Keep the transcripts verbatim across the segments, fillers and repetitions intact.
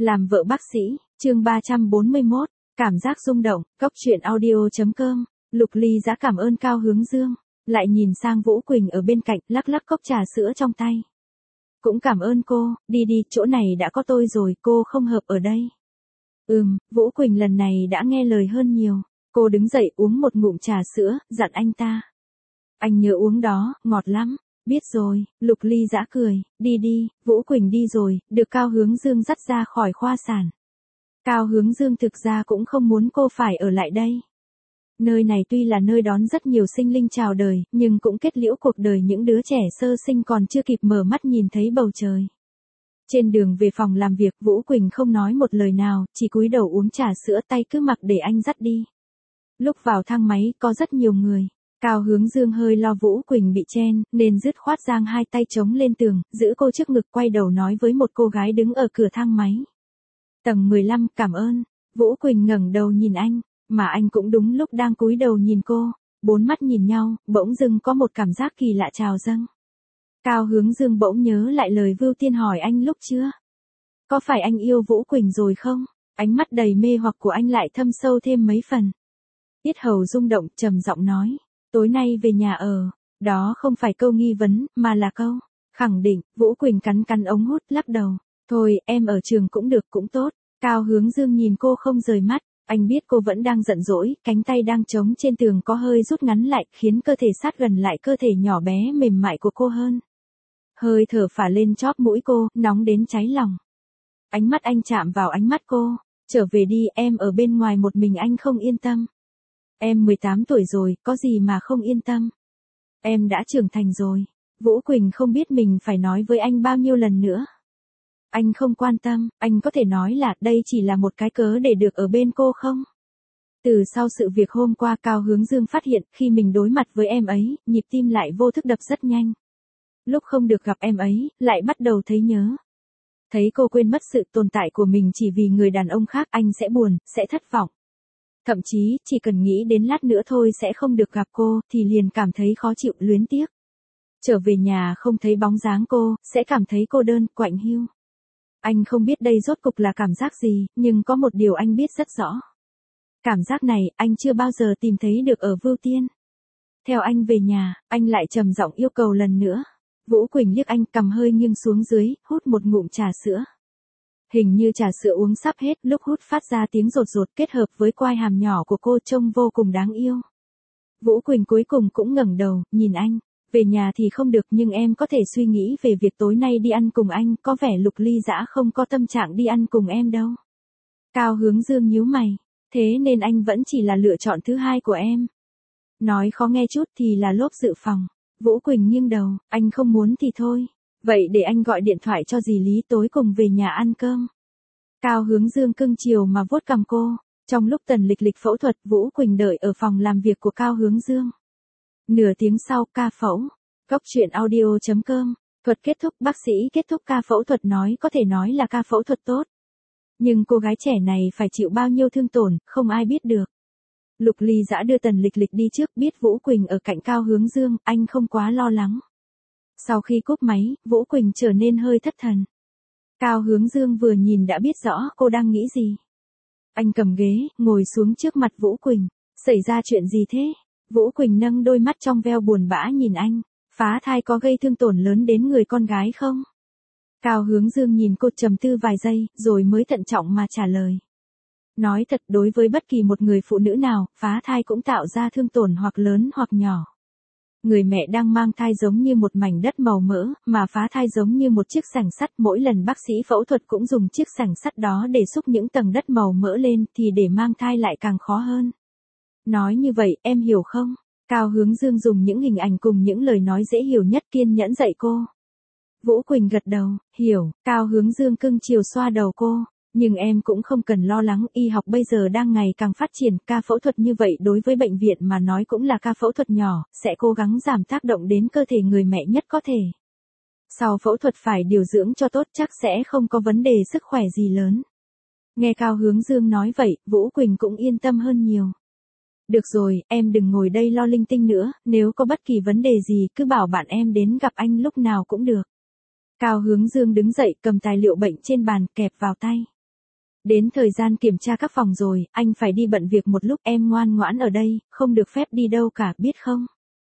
Làm vợ bác sĩ, chương ba trăm bốn mươi mốt, cảm giác rung động, cốc truyện audio chấm com, Lục Ly Dã cảm ơn Cao Hướng Dương, lại nhìn sang Vũ Quỳnh ở bên cạnh, lắc lắc cốc trà sữa trong tay. Cũng cảm ơn cô, đi đi, chỗ này đã có tôi rồi, cô không hợp ở đây. Ừm, Vũ Quỳnh lần này đã nghe lời hơn nhiều, cô đứng dậy uống một ngụm trà sữa, dặn anh ta. Anh nhớ uống đó, ngọt lắm. Biết rồi, Lục Ly Dã cười, đi đi, Vũ Quỳnh đi rồi, được Cao Hướng Dương dắt ra khỏi khoa sản. Cao Hướng Dương thực ra cũng không muốn cô phải ở lại đây. Nơi này tuy là nơi đón rất nhiều sinh linh chào đời, nhưng cũng kết liễu cuộc đời những đứa trẻ sơ sinh còn chưa kịp mở mắt nhìn thấy bầu trời. Trên đường về phòng làm việc, Vũ Quỳnh không nói một lời nào, chỉ cúi đầu uống trà sữa, tay cứ mặc để anh dắt đi. Lúc vào thang máy, có rất nhiều người. Cao Hướng Dương hơi lo Vũ Quỳnh bị chen, nên dứt khoát giang hai tay chống lên tường, giữ cô trước ngực, quay đầu nói với một cô gái đứng ở cửa thang máy. Tầng mười lăm, cảm ơn. Vũ Quỳnh ngẩng đầu nhìn anh, mà anh cũng đúng lúc đang cúi đầu nhìn cô. Bốn mắt nhìn nhau, bỗng dưng có một cảm giác kỳ lạ trào dâng. Cao Hướng Dương bỗng nhớ lại lời Vưu Tiên hỏi anh lúc chưa. Có phải anh yêu Vũ Quỳnh rồi không? Ánh mắt đầy mê hoặc của anh lại thâm sâu thêm mấy phần. Yết hầu rung động, trầm giọng nói. Tối nay về nhà ở, đó không phải câu nghi vấn, mà là câu khẳng định. Vũ Quỳnh cắn cắn ống hút, lắc đầu. Thôi, em ở trường cũng được, cũng tốt. Cao Hướng Dương nhìn cô không rời mắt, anh biết cô vẫn đang giận dỗi, cánh tay đang chống trên tường có hơi rút ngắn lại, khiến cơ thể sát gần lại cơ thể nhỏ bé mềm mại của cô hơn. Hơi thở phả lên chóp mũi cô, nóng đến cháy lòng. Ánh mắt anh chạm vào ánh mắt cô. Trở về đi, em ở bên ngoài một mình anh không yên tâm. Em mười tám tuổi rồi, có gì mà không yên tâm. Em đã trưởng thành rồi. Vũ Quỳnh không biết mình phải nói với anh bao nhiêu lần nữa. Anh không quan tâm, anh có thể nói là đây chỉ là một cái cớ để được ở bên cô không? Từ sau sự việc hôm qua, Cao Hướng Dương phát hiện khi mình đối mặt với em ấy, nhịp tim lại vô thức đập rất nhanh. Lúc không được gặp em ấy, lại bắt đầu thấy nhớ. Thấy cô quên mất sự tồn tại của mình chỉ vì người đàn ông khác, anh sẽ buồn, sẽ thất vọng. Thậm chí, chỉ cần nghĩ đến lát nữa thôi sẽ không được gặp cô, thì liền cảm thấy khó chịu, luyến tiếc. Trở về nhà không thấy bóng dáng cô, sẽ cảm thấy cô đơn, quạnh hiu. Anh không biết đây rốt cục là cảm giác gì, nhưng có một điều anh biết rất rõ. Cảm giác này, anh chưa bao giờ tìm thấy được ở Vưu Tiên. Theo anh về nhà, anh lại trầm giọng yêu cầu lần nữa. Vũ Quỳnh liếc anh, cầm hơi nghiêng xuống dưới, hút một ngụm trà sữa. Hình như trà sữa uống sắp hết, lúc hút phát ra tiếng rột rột kết hợp với quai hàm nhỏ của cô trông vô cùng đáng yêu. Vũ Quỳnh cuối cùng cũng ngẩng đầu, nhìn anh. Về nhà thì không được, nhưng em có thể suy nghĩ về việc tối nay đi ăn cùng anh, có vẻ Lục Ly Dã không có tâm trạng đi ăn cùng em đâu. Cao Hướng Dương nhíu mày, thế nên anh vẫn chỉ là lựa chọn thứ hai của em. Nói khó nghe chút thì là lốp dự phòng. Vũ Quỳnh nghiêng đầu, anh không muốn thì thôi. Vậy để anh gọi điện thoại cho dì Lý tối cùng về nhà ăn cơm. Cao Hướng Dương cưng chiều mà vuốt cằm cô. Trong lúc Tần Lịch Lịch phẫu thuật, Vũ Quỳnh đợi ở phòng làm việc của Cao Hướng Dương. Nửa tiếng sau, ca phẫu. Cốc truyện audio chấm com. Thuật kết thúc, bác sĩ kết thúc ca phẫu thuật nói có thể nói là ca phẫu thuật tốt. Nhưng cô gái trẻ này phải chịu bao nhiêu thương tổn, không ai biết được. Lục Ly Dã đưa Tần Lịch Lịch đi trước, biết Vũ Quỳnh ở cạnh Cao Hướng Dương, anh không quá lo lắng. Sau khi cúp máy, Vũ Quỳnh trở nên hơi thất thần. Cao Hướng Dương vừa nhìn đã biết rõ cô đang nghĩ gì. Anh cầm ghế, ngồi xuống trước mặt Vũ Quỳnh. Xảy ra chuyện gì thế? Vũ Quỳnh nâng đôi mắt trong veo buồn bã nhìn anh. Phá thai có gây thương tổn lớn đến người con gái không? Cao Hướng Dương nhìn cô trầm tư vài giây, rồi mới thận trọng mà trả lời. Nói thật, đối với bất kỳ một người phụ nữ nào, phá thai cũng tạo ra thương tổn hoặc lớn hoặc nhỏ. Người mẹ đang mang thai giống như một mảnh đất màu mỡ, mà phá thai giống như một chiếc xẻng sắt, mỗi lần bác sĩ phẫu thuật cũng dùng chiếc xẻng sắt đó để xúc những tầng đất màu mỡ lên, thì để mang thai lại càng khó hơn. Nói như vậy, em hiểu không? Cao Hướng Dương dùng những hình ảnh cùng những lời nói dễ hiểu nhất kiên nhẫn dạy cô. Vũ Quỳnh gật đầu, hiểu. Cao Hướng Dương cưng chiều xoa đầu cô. Nhưng em cũng không cần lo lắng, y học bây giờ đang ngày càng phát triển, ca phẫu thuật như vậy đối với bệnh viện mà nói cũng là ca phẫu thuật nhỏ, sẽ cố gắng giảm tác động đến cơ thể người mẹ nhất có thể. Sau phẫu thuật phải điều dưỡng cho tốt, chắc sẽ không có vấn đề sức khỏe gì lớn. Nghe Cao Hướng Dương nói vậy, Vũ Quỳnh cũng yên tâm hơn nhiều. Được rồi, em đừng ngồi đây lo linh tinh nữa, nếu có bất kỳ vấn đề gì cứ bảo bạn em đến gặp anh lúc nào cũng được. Cao Hướng Dương đứng dậy, cầm tài liệu bệnh trên bàn, kẹp vào tay. Đến thời gian kiểm tra các phòng rồi, anh phải đi bận việc một lúc, em ngoan ngoãn ở đây, không được phép đi đâu cả, biết không?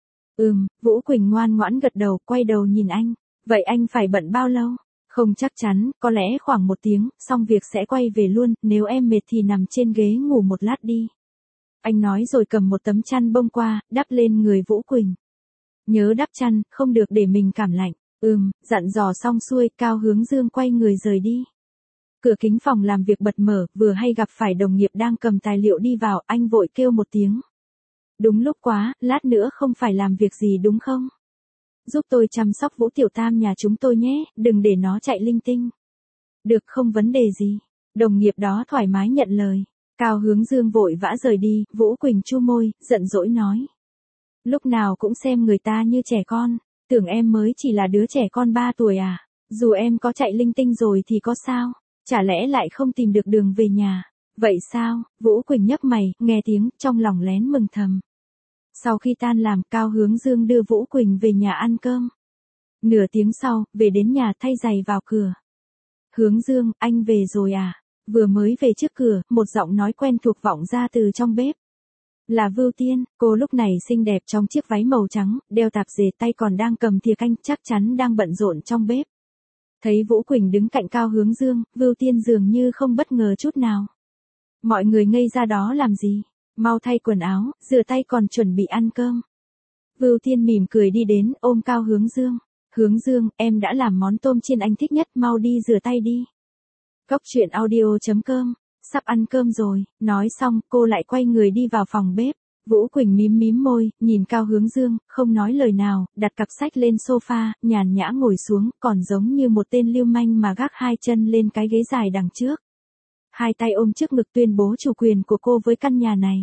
Ừm, Vũ Quỳnh ngoan ngoãn gật đầu, quay đầu nhìn anh. Vậy anh phải bận bao lâu? Không chắc chắn, có lẽ khoảng một tiếng, xong việc sẽ quay về luôn, nếu em mệt thì nằm trên ghế ngủ một lát đi. Anh nói rồi cầm một tấm chăn bông qua, đắp lên người Vũ Quỳnh. Nhớ đắp chăn, không được để mình cảm lạnh. Ừm, dặn dò xong xuôi, Cao Hướng Dương quay người rời đi. Cửa kính phòng làm việc bật mở, vừa hay gặp phải đồng nghiệp đang cầm tài liệu đi vào, anh vội kêu một tiếng. Đúng lúc quá, lát nữa không phải làm việc gì đúng không? Giúp tôi chăm sóc Vũ Tiểu Tam nhà chúng tôi nhé, đừng để nó chạy linh tinh. Được, không vấn đề gì. Đồng nghiệp đó thoải mái nhận lời. Cao Hướng Dương vội vã rời đi, Vũ Quỳnh chu môi, giận dỗi nói. Lúc nào cũng xem người ta như trẻ con, tưởng em mới chỉ là đứa trẻ con ba tuổi à, dù em có chạy linh tinh rồi thì có sao, chả lẽ lại không tìm được đường về nhà. Vậy sao? Vũ Quỳnh nhấc mày, nghe tiếng, trong lòng lén mừng thầm. Sau khi tan làm, Cao Hướng Dương đưa Vũ Quỳnh về nhà ăn cơm. Nửa tiếng sau, về đến nhà thay giày vào cửa. Hướng Dương, anh về rồi à? Vừa mới về trước cửa, một giọng nói quen thuộc vọng ra từ trong bếp. Là Vưu Tiên, cô lúc này xinh đẹp trong chiếc váy màu trắng, đeo tạp dề, tay còn đang cầm thìa canh, chắc chắn đang bận rộn trong bếp. Thấy Vũ Quỳnh đứng cạnh Cao Hướng Dương, Vưu Tiên dường như không bất ngờ chút nào. Mọi người ngây ra đó làm gì? Mau thay quần áo, rửa tay còn chuẩn bị ăn cơm. Vưu Tiên mỉm cười đi đến, ôm Cao Hướng Dương. Hướng Dương, em đã làm món tôm chiên anh thích nhất, mau đi rửa tay đi. Cốc truyện audio chấm com, sắp ăn cơm rồi, nói xong, cô lại quay người đi vào phòng bếp. Vũ Quỳnh mím mím môi, nhìn Cao Hướng Dương, không nói lời nào, đặt cặp sách lên sofa, nhàn nhã ngồi xuống, còn giống như một tên lưu manh mà gác hai chân lên cái ghế dài đằng trước. Hai tay ôm trước ngực tuyên bố chủ quyền của cô với căn nhà này.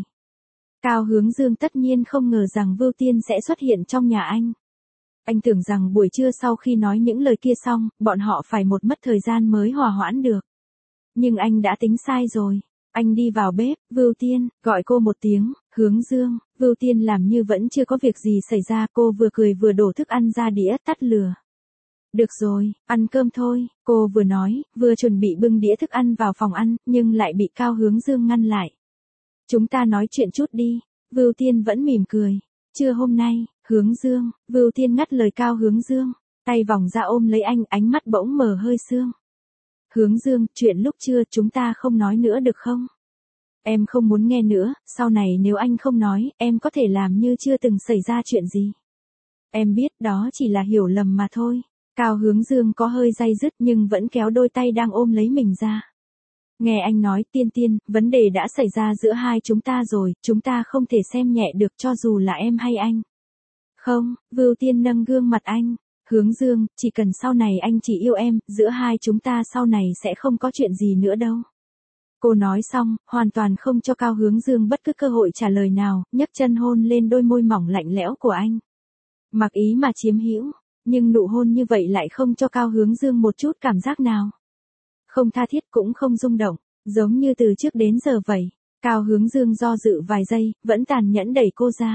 Cao Hướng Dương tất nhiên không ngờ rằng Vưu Tiên sẽ xuất hiện trong nhà anh. Anh tưởng rằng buổi trưa sau khi nói những lời kia xong, bọn họ phải một mất thời gian mới hòa hoãn được. Nhưng anh đã tính sai rồi. Anh đi vào bếp, Vưu Tiên, gọi cô một tiếng, Hướng Dương. Vưu Tiên làm như vẫn chưa có việc gì xảy ra, cô vừa cười vừa đổ thức ăn ra đĩa, tắt lửa. Được rồi, ăn cơm thôi, cô vừa nói, vừa chuẩn bị bưng đĩa thức ăn vào phòng ăn, nhưng lại bị Cao Hướng Dương ngăn lại. Chúng ta nói chuyện chút đi. Vưu Tiên vẫn mỉm cười. Trưa hôm nay, Hướng Dương. Vưu Tiên ngắt lời Cao Hướng Dương, tay vòng ra ôm lấy anh, ánh mắt bỗng mờ hơi sương. Hướng Dương, chuyện lúc trưa chúng ta không nói nữa được không? Em không muốn nghe nữa, sau này nếu anh không nói, em có thể làm như chưa từng xảy ra chuyện gì. Em biết đó chỉ là hiểu lầm mà thôi. Cao Hướng Dương có hơi day dứt nhưng vẫn kéo đôi tay đang ôm lấy mình ra. Nghe anh nói, Tiên Tiên, vấn đề đã xảy ra giữa hai chúng ta rồi, chúng ta không thể xem nhẹ được cho dù là em hay anh. Không, Vưu Tiên nâng gương mặt anh. Hướng Dương, chỉ cần sau này anh chỉ yêu em, giữa hai chúng ta sau này sẽ không có chuyện gì nữa đâu. Cô nói xong, hoàn toàn không cho Cao Hướng Dương bất cứ cơ hội trả lời nào, nhấc chân hôn lên đôi môi mỏng lạnh lẽo của anh. Mặc ý mà chiếm hữu, nhưng nụ hôn như vậy lại không cho Cao Hướng Dương một chút cảm giác nào. Không tha thiết cũng không rung động, giống như từ trước đến giờ vậy. Cao Hướng Dương do dự vài giây, vẫn tàn nhẫn đẩy cô ra.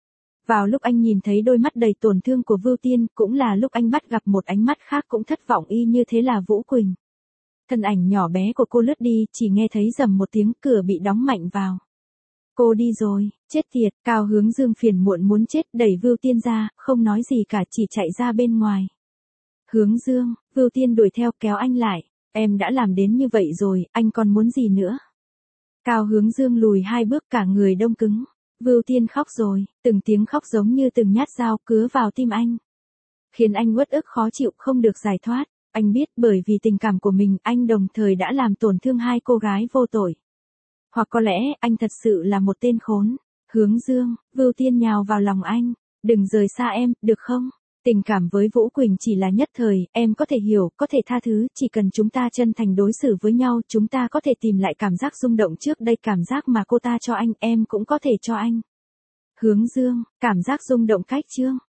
Vào lúc anh nhìn thấy đôi mắt đầy tổn thương của Vưu Tiên, cũng là lúc anh bắt gặp một ánh mắt khác cũng thất vọng y như thế là Vũ Quỳnh. Thân ảnh nhỏ bé của cô lướt đi, chỉ nghe thấy rầm một tiếng, cửa bị đóng mạnh vào. Cô đi rồi, chết tiệt. Cao Hướng Dương phiền muộn muốn chết, đẩy Vưu Tiên ra, không nói gì cả, chỉ chạy ra bên ngoài. Hướng Dương. Vưu Tiên đuổi theo, kéo anh lại. Em đã làm đến như vậy rồi, anh còn muốn gì nữa? Cao Hướng Dương lùi hai bước, cả người đông cứng. Vưu Tiên khóc rồi, từng tiếng khóc giống như từng nhát dao cứa vào tim anh. Khiến anh uất ức khó chịu, không được giải thoát. Anh biết bởi vì tình cảm của mình, anh đồng thời đã làm tổn thương hai cô gái vô tội. Hoặc có lẽ, anh thật sự là một tên khốn. Hướng Dương. Vưu Tiên nhào vào lòng anh. Đừng rời xa em, được không? Tình cảm với Vũ Quỳnh chỉ là nhất thời, em có thể hiểu, có thể tha thứ, chỉ cần chúng ta chân thành đối xử với nhau, chúng ta có thể tìm lại cảm giác rung động trước đây, cảm giác mà cô ta cho anh, em cũng có thể cho anh. Hướng Dương. Cảm giác rung động cách chương.